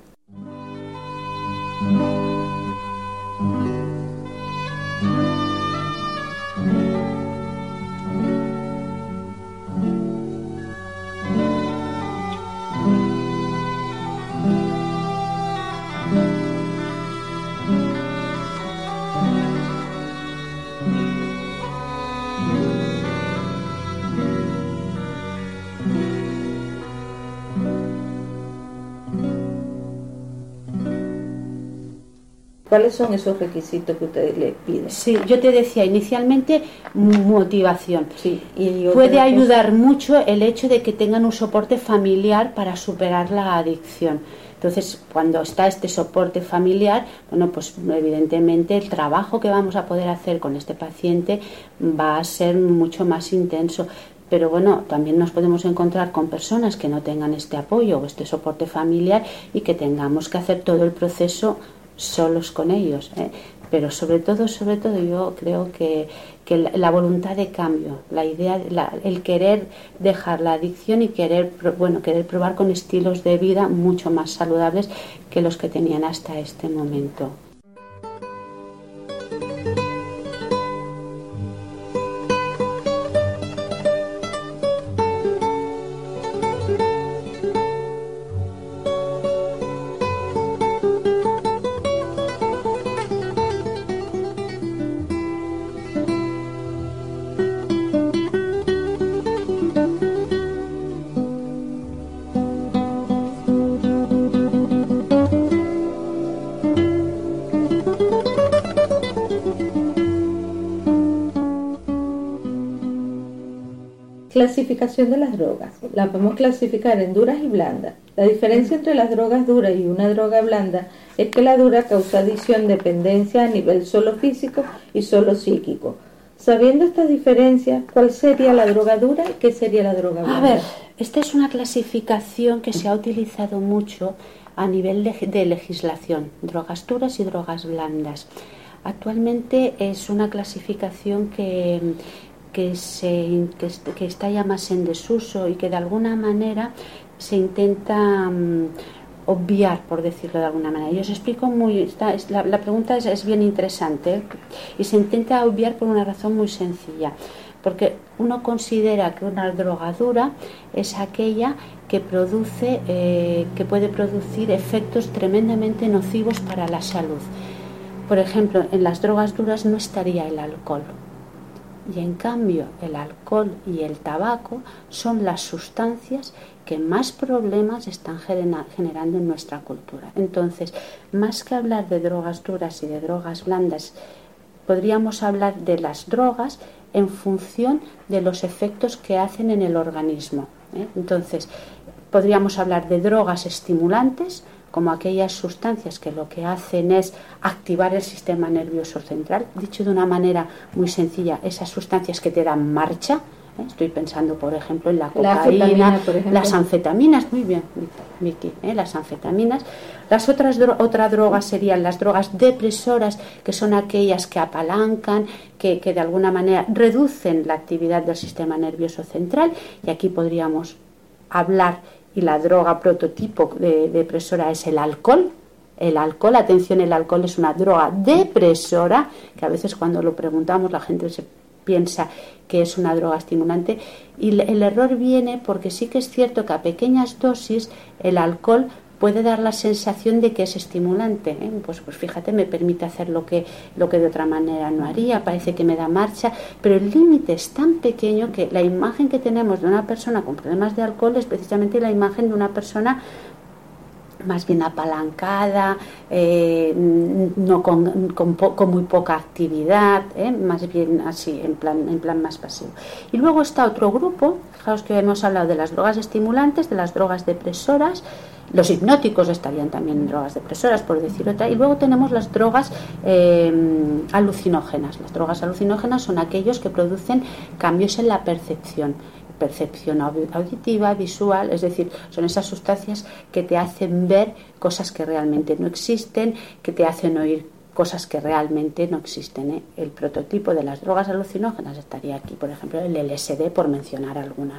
[SPEAKER 17] ¿Cuáles son esos requisitos que ustedes le piden?
[SPEAKER 18] Sí, yo te decía inicialmente motivación. Sí. Puede ayudar mucho el hecho de que tengan un soporte familiar para superar la adicción. Entonces, cuando está este soporte familiar, bueno, pues evidentemente el trabajo que vamos a poder hacer con este paciente va a ser mucho más intenso. Pero bueno, también nos podemos encontrar con personas que no tengan este apoyo o este soporte familiar y que tengamos que hacer todo el proceso solos con ellos, ¿eh? Pero sobre todo yo creo que la voluntad de cambio, la idea, el querer dejar la adicción y querer probar con estilos de vida mucho más saludables que los que tenían hasta este momento.
[SPEAKER 17] Clasificación de las drogas. Las podemos clasificar en duras y blandas. La diferencia entre las drogas duras y una droga blanda es que la dura causa adicción, dependencia a nivel solo físico y solo psíquico. Sabiendo estas diferencias, ¿cuál sería la droga dura y qué sería la droga blanda?
[SPEAKER 18] A ver, esta es una clasificación que se ha utilizado mucho a nivel de legislación, drogas duras y drogas blandas. Actualmente es una clasificación que está ya más en desuso y que de alguna manera se intenta obviar, por decirlo de alguna manera. Yo os explico la pregunta es bien interesante, ¿eh? Y se intenta obviar por una razón muy sencilla, porque uno considera que una droga dura es aquella que puede producir efectos tremendamente nocivos para la salud. Por ejemplo, en las drogas duras no estaría el alcohol. Y en cambio el alcohol y el tabaco son las sustancias que más problemas están generando en nuestra cultura. Entonces, más que hablar de drogas duras y de drogas blandas, podríamos hablar de las drogas en función de los efectos que hacen en el organismo, ¿eh? Entonces, podríamos hablar de drogas estimulantes, como aquellas sustancias que lo que hacen es activar el sistema nervioso central. Dicho de una manera muy sencilla, esas sustancias que te dan marcha, ¿eh? Estoy pensando, por ejemplo, en la cocaína, las anfetaminas, muy bien, Vicky, las anfetaminas. Otra droga serían las drogas depresoras, que son aquellas que apalancan, que de alguna manera reducen la actividad del sistema nervioso central, y aquí podríamos hablar. Y la droga prototipo de depresora es el alcohol. El alcohol, atención, el alcohol es una droga depresora, que a veces cuando lo preguntamos la gente se piensa que es una droga estimulante. Y el error viene porque sí que es cierto que a pequeñas dosis el alcohol puede dar la sensación de que es estimulante, ¿eh? Pues fíjate, me permite hacer lo que de otra manera no haría, parece que me da marcha, pero el límite es tan pequeño que la imagen que tenemos de una persona con problemas de alcohol es precisamente la imagen de una persona más bien apalancada, no con muy poca actividad, más bien así, en plan más pasivo. Y luego está otro grupo, fijaos que hemos hablado de las drogas estimulantes, de las drogas depresoras. Los hipnóticos estarían también en drogas depresoras, por decir otra. Y luego tenemos las drogas alucinógenas. Las drogas alucinógenas son aquellos que producen cambios en la percepción auditiva, visual, es decir, son esas sustancias que te hacen ver cosas que realmente no existen, que te hacen oír cosas que realmente no existen, ¿eh? El prototipo de las drogas alucinógenas estaría aquí, por ejemplo, el LSD, por mencionar alguna.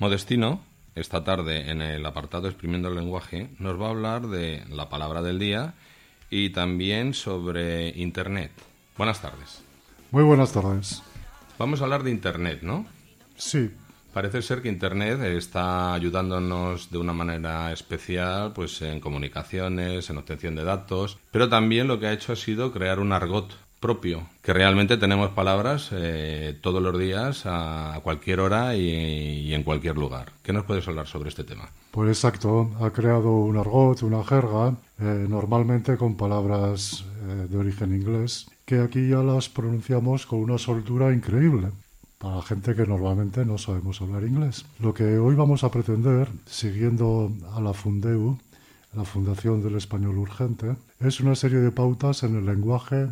[SPEAKER 4] Modestino, esta tarde en el apartado Exprimiendo el lenguaje, nos va a hablar de la palabra del día y también sobre Internet. Buenas tardes.
[SPEAKER 15] Muy buenas tardes.
[SPEAKER 4] Vamos a hablar de Internet, ¿no?
[SPEAKER 15] Sí.
[SPEAKER 4] Parece ser que Internet está ayudándonos de una manera especial pues en comunicaciones, en obtención de datos, pero también lo que ha hecho ha sido crear un argot propio, que realmente tenemos palabras todos los días, a cualquier hora y en cualquier lugar. ¿Qué nos puedes hablar sobre este tema?
[SPEAKER 15] Pues exacto, ha creado un argot, una jerga, normalmente con palabras de origen inglés, que aquí ya las pronunciamos con una soltura increíble, para gente que normalmente no sabemos hablar inglés. Lo que hoy vamos a pretender, siguiendo a la Fundeu, la Fundación del Español Urgente, es una serie de pautas en el lenguaje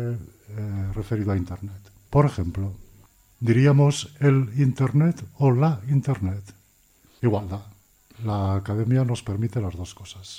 [SPEAKER 15] referido a Internet. Por ejemplo, diríamos el Internet o la Internet. Igualdad. La academia nos permite las dos cosas.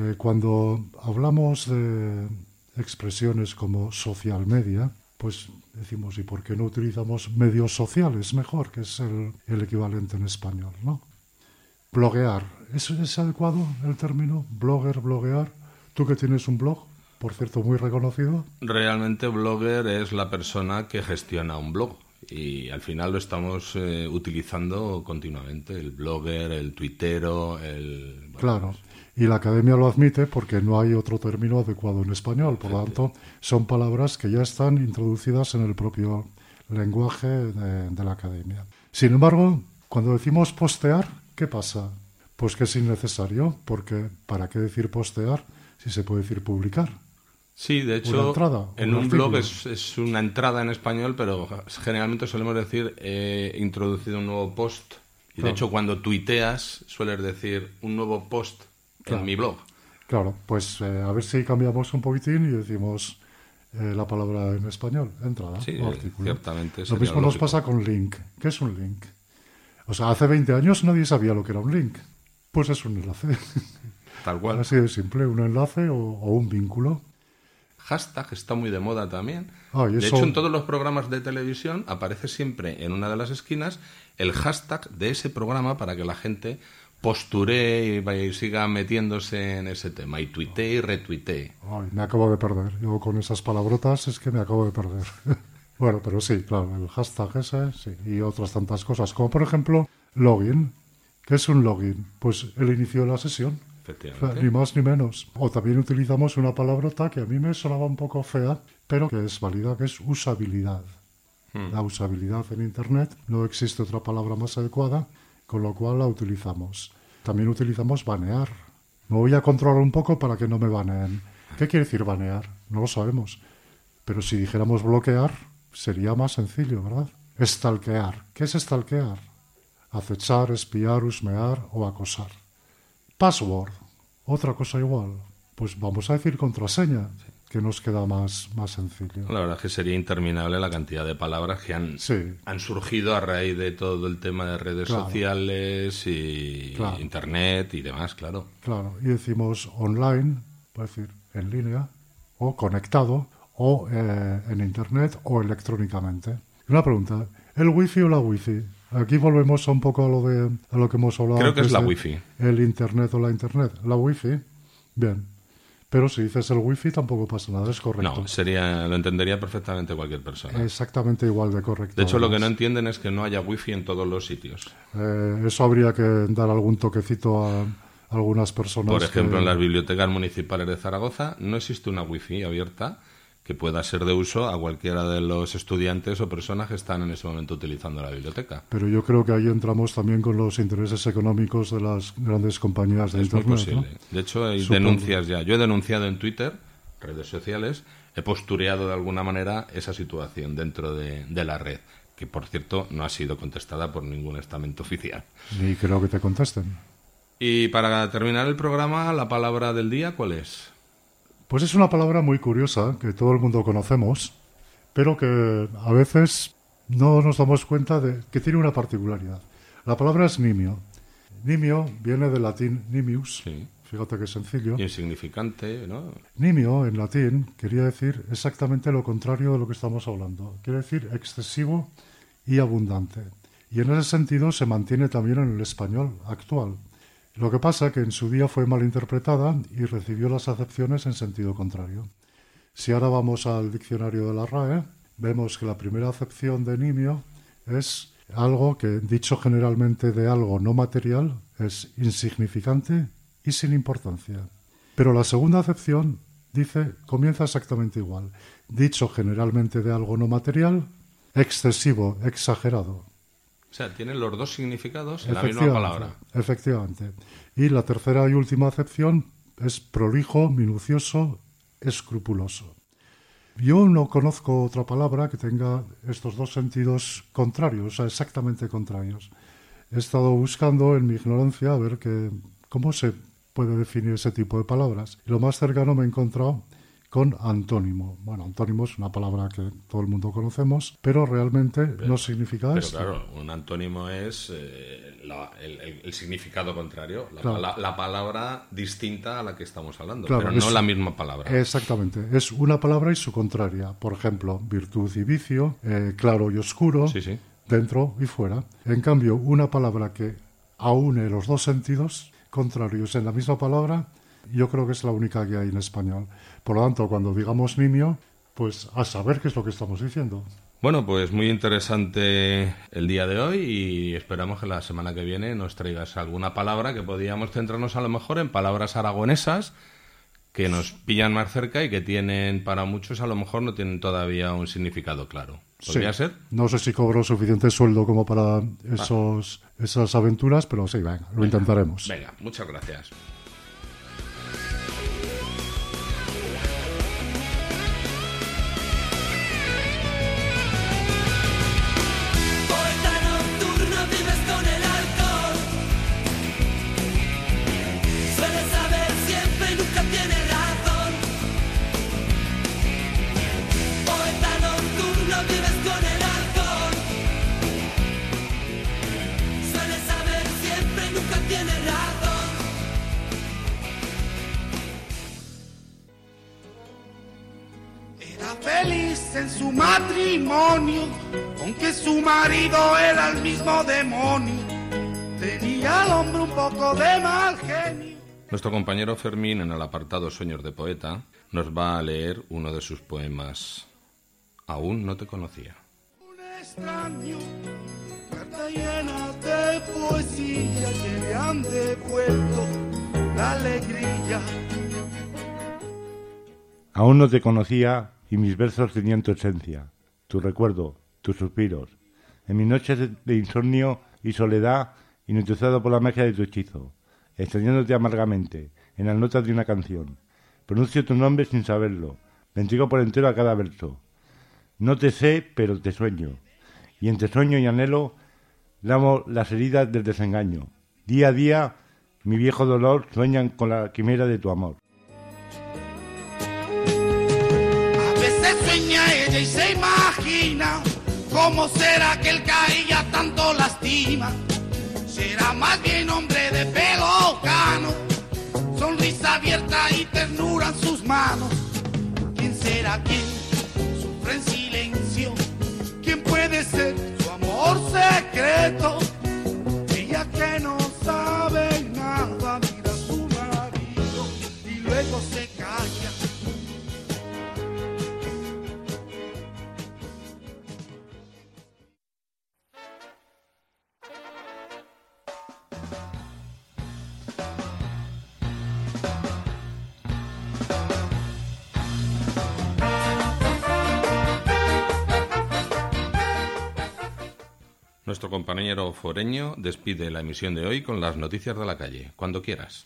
[SPEAKER 15] Cuando hablamos de expresiones como social media, pues decimos, ¿y por qué no utilizamos medios sociales mejor, que es el equivalente en español, ¿no? Bloguear. ¿Es adecuado el término? Blogger, bloguear. Tú que tienes un blog, por cierto, muy reconocido.
[SPEAKER 4] Realmente blogger es la persona que gestiona un blog y al final lo estamos utilizando continuamente. El blogger, el tuitero, el...
[SPEAKER 15] Claro. Y la academia lo admite porque no hay otro término adecuado en español. Por lo tanto, son palabras que ya están introducidas en el propio lenguaje de la academia. Sin embargo, cuando decimos postear, ¿qué pasa? Pues que es innecesario, porque ¿para qué decir postear si se puede decir publicar?
[SPEAKER 4] Sí, de hecho, en un blog es una entrada en español, pero generalmente solemos decir he introducido un nuevo post. Y de hecho, cuando tuiteas, sueles decir un nuevo post en mi blog.
[SPEAKER 15] Claro, pues a ver si cambiamos un poquitín y decimos la palabra en español, entrada,
[SPEAKER 4] sí,
[SPEAKER 15] artículo.
[SPEAKER 4] Ciertamente.
[SPEAKER 15] Lo mismo nos pasa con link. ¿Qué es un link? O sea, hace 20 años nadie sabía lo que era un link. Pues es un enlace.
[SPEAKER 4] Tal cual.
[SPEAKER 15] Así de simple, un enlace o un vínculo.
[SPEAKER 4] Hashtag está muy de moda también.
[SPEAKER 15] De
[SPEAKER 4] hecho, en todos los programas de televisión aparece siempre en una de las esquinas el hashtag de ese programa para que la gente posturee y siga metiéndose en ese tema. Y tuitee y retuitee.
[SPEAKER 15] Me acabo de perder. Yo con esas palabrotas es que me acabo de perder. Bueno, pero sí, claro, el hashtag ese, sí, y otras tantas cosas, como por ejemplo login. ¿Qué es un login? Pues el inicio de la sesión, ni más ni menos. O también utilizamos una palabrota que a mí me sonaba un poco fea, pero que es válida, que es usabilidad. La usabilidad en Internet, no existe otra palabra más adecuada, con lo cual la utilizamos. También utilizamos banear. Me voy a controlar un poco para que no me baneen. ¿Qué quiere decir banear? No lo sabemos. Pero si dijéramos bloquear, sería más sencillo, ¿verdad? Stalkear. ¿Qué es stalkear? Acechar, espiar, husmear o acosar. Password. Otra cosa igual. Pues vamos a decir contraseña, que nos queda más sencillo.
[SPEAKER 4] La verdad es que sería interminable la cantidad de palabras que han surgido a raíz de todo el tema de redes sociales y Internet y demás, claro.
[SPEAKER 15] Claro, y decimos online, puede decir en línea, o conectado, o en Internet, o electrónicamente. Una pregunta, ¿el wifi o la wifi? Aquí volvemos un poco a lo que hemos hablado.
[SPEAKER 4] Creo que es la wifi.
[SPEAKER 15] El Internet o la Internet. La wifi, bien. Pero si dices el wifi tampoco pasa nada, es correcto.
[SPEAKER 4] No, lo entendería perfectamente cualquier persona.
[SPEAKER 15] Exactamente igual de correcto.
[SPEAKER 4] De hecho, lo que no entienden es que no haya wifi en todos los sitios.
[SPEAKER 15] Eso habría que dar algún toquecito a algunas personas.
[SPEAKER 4] Por ejemplo, en las bibliotecas municipales de Zaragoza no existe una wifi abierta que pueda ser de uso a cualquiera de los estudiantes o personas que están en ese momento utilizando la biblioteca.
[SPEAKER 15] Pero yo creo que ahí entramos también con los intereses económicos de las grandes compañías de Internet.
[SPEAKER 4] Es muy posible. ¿No? De hecho, hay denuncias ya. Yo he denunciado en Twitter, redes sociales, he postureado de alguna manera esa situación dentro de la red, que por cierto no ha sido contestada por ningún estamento oficial.
[SPEAKER 15] Ni creo que te contesten.
[SPEAKER 4] Y para terminar el programa, la palabra del día, ¿cuál es?
[SPEAKER 15] Pues es una palabra muy curiosa, que todo el mundo conocemos, pero que a veces no nos damos cuenta de que tiene una particularidad. La palabra es nimio. Nimio viene del latín nimius, fíjate qué sencillo.
[SPEAKER 4] Insignificante, ¿no?
[SPEAKER 15] Nimio, en latín, quería decir exactamente lo contrario de lo que estamos hablando. Quiere decir excesivo y abundante. y en ese sentido se mantiene también en el español actual. Lo que pasa que en su día fue mal interpretada y recibió las acepciones en sentido contrario. Si ahora vamos al diccionario de la RAE, vemos que la primera acepción de nimio es algo que, dicho generalmente de algo no material, es insignificante y sin importancia. Pero la segunda acepción comienza exactamente igual. Dicho generalmente de algo no material, excesivo, exagerado.
[SPEAKER 4] O sea, tienen los dos significados en la misma palabra.
[SPEAKER 15] Efectivamente. Y la tercera y última acepción es prolijo, minucioso, escrupuloso. Yo no conozco otra palabra que tenga estos dos sentidos contrarios, o sea, exactamente contrarios. He estado buscando en mi ignorancia a ver cómo se puede definir ese tipo de palabras. Y lo más cercano me he encontrado con antónimo. Bueno, antónimo es una palabra que todo el mundo conocemos, pero realmente no significa esto.
[SPEAKER 4] Pero claro, un antónimo es el significado contrario,
[SPEAKER 15] Claro.
[SPEAKER 4] la palabra distinta a la que estamos hablando,
[SPEAKER 15] Claro,
[SPEAKER 4] pero no la misma palabra.
[SPEAKER 15] Exactamente, es una palabra y su contraria. Por ejemplo, virtud y vicio, claro y oscuro, dentro y fuera. En cambio, una palabra que aúne los dos sentidos contrarios en la misma palabra, yo creo que es la única que hay en español. Por lo tanto, cuando digamos nimio, pues a saber qué es lo que estamos diciendo.
[SPEAKER 4] Bueno, pues muy interesante el día de hoy y esperamos que la semana que viene nos traigas alguna palabra que podíamos centrarnos a lo mejor en palabras aragonesas que nos pillan más cerca y que tienen, para muchos a lo mejor no tienen todavía un significado claro. ¿Podría ser?
[SPEAKER 15] No sé si cobro suficiente sueldo como para esas aventuras, pero sí, venga, lo intentaremos.
[SPEAKER 4] Venga, muchas gracias.
[SPEAKER 2] Poeta nocturno, vives con el alcohol. Sueles saber siempre y nunca tienes razón. Poeta nocturno, vives con el alcohol. Sueles saber siempre y nunca tienes razón. Era feliz en su matrimonio, aunque su marido era el mismo demonio. Tenía al hombre un poco de mal genio.
[SPEAKER 4] Nuestro compañero Fermín, en el apartado Sueños de Poeta, nos va a leer uno de sus poemas. Aún no te conocía.
[SPEAKER 2] Un extraño, carta llena de poesía que le han devuelto la alegría.
[SPEAKER 20] Aún no te conocía y mis versos tenían tu esencia, tu recuerdo, tus suspiros. En mis noches de insomnio y soledad, hipnotizado por la magia de tu hechizo, extrañándote amargamente en las notas de una canción. Pronuncio tu nombre sin saberlo, me entrego por entero a cada verso. No te sé, pero te sueño, y entre sueño y anhelo lamo las heridas del desengaño. Día a día, mi viejo dolor sueñan con la quimera de tu amor.
[SPEAKER 2] A veces sueña ella y se imagina cómo será que el caía tanto lastima. Será más bien hombre de pelo cano, sonrisa abierta y ternura en sus manos. ¿Quién será quien sufre en silencio? ¿Quién puede ser su amor secreto? Ella que no sabe nada mira a su marido y luego se calla.
[SPEAKER 4] Nuestro compañero foreño despide la emisión de hoy con las noticias de la calle. Cuando quieras.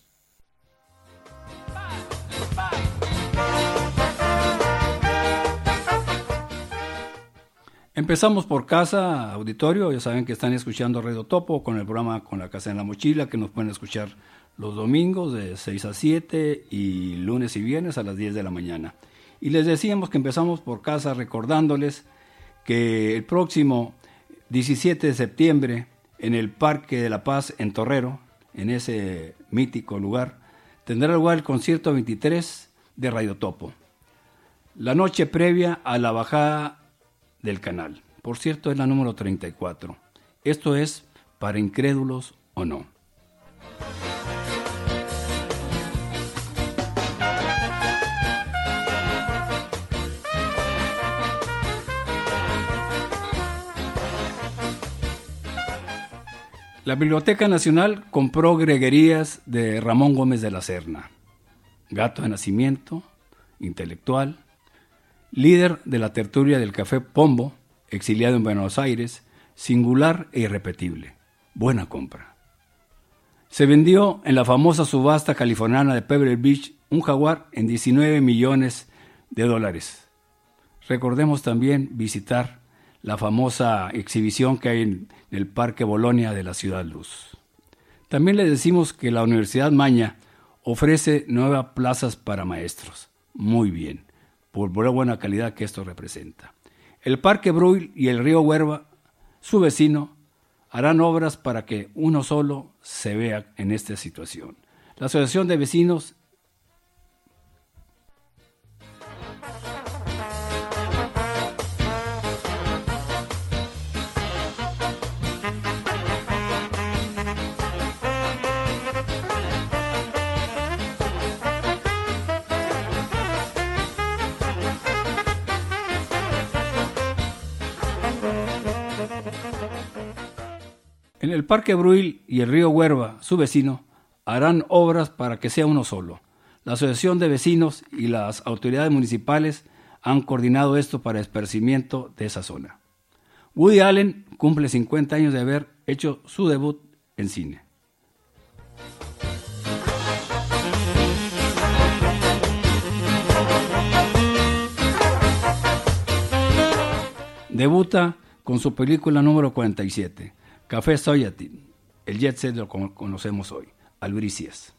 [SPEAKER 5] Empezamos por casa, auditorio. Ya saben que están escuchando Radio Topo con el programa Con la Casa en la Mochila, que nos pueden escuchar los domingos de 6 a 7 y lunes y viernes a las 10 de la mañana. Y les decíamos que empezamos por casa recordándoles que el próximo 17 de septiembre en el Parque de la Paz en Torrero, en ese mítico lugar, tendrá lugar el concierto 23 de Radio Topo. La noche previa a la bajada del canal. Por cierto, es la número 34. Esto es para incrédulos o no. La Biblioteca Nacional compró Greguerías de Ramón Gómez de la Serna, gato de nacimiento, intelectual, líder de la tertulia del Café Pombo, exiliado en Buenos Aires, singular e irrepetible. Buena compra. Se vendió en la famosa subasta californiana de Pebble Beach un jaguar en $19 millones. Recordemos también visitar la famosa exhibición que hay en el Parque Bolonia de la Ciudad Luz. También le decimos que la Universidad Maña ofrece 9 plazas para maestros. Muy bien, por la buena calidad que esto representa. El Parque Bruil y el río Huerva, su vecino, harán obras para que uno solo se vea en esta situación. La Asociación de Vecinos En el Parque Bruil y el río Huerva, su vecino, harán obras para que sea uno solo. La Asociación de Vecinos y las autoridades municipales han coordinado esto para esparcimiento de esa zona. Woody Allen cumple 50 años de haber hecho su debut en cine. Debuta con su película número 47, Café Society, el jet set lo conocemos hoy, Albricias.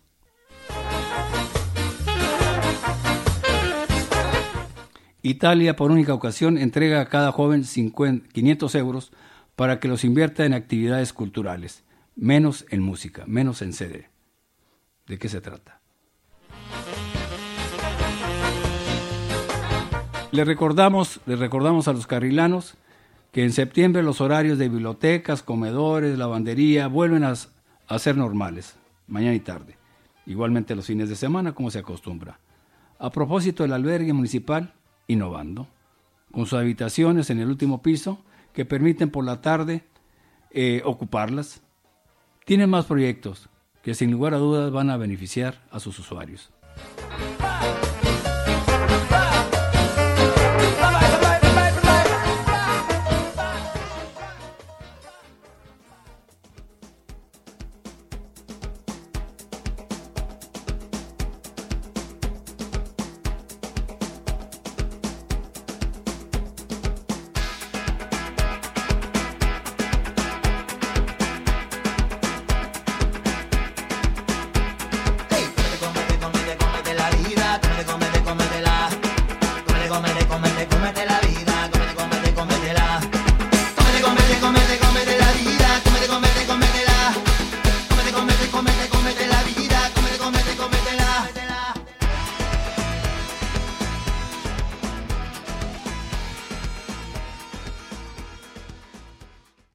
[SPEAKER 5] Italia, por única ocasión, entrega a cada joven 500 euros para que los invierta en actividades culturales, menos en música, menos en CD. ¿De qué se trata? Le recordamos a los carrilanos que en septiembre los horarios de bibliotecas, comedores, lavandería vuelven a ser normales, mañana y tarde. Igualmente los fines de semana, como se acostumbra. A propósito del albergue municipal, innovando, con sus habitaciones en el último piso que permiten por la tarde ocuparlas. Tienen más proyectos que sin lugar a dudas van a beneficiar a sus usuarios.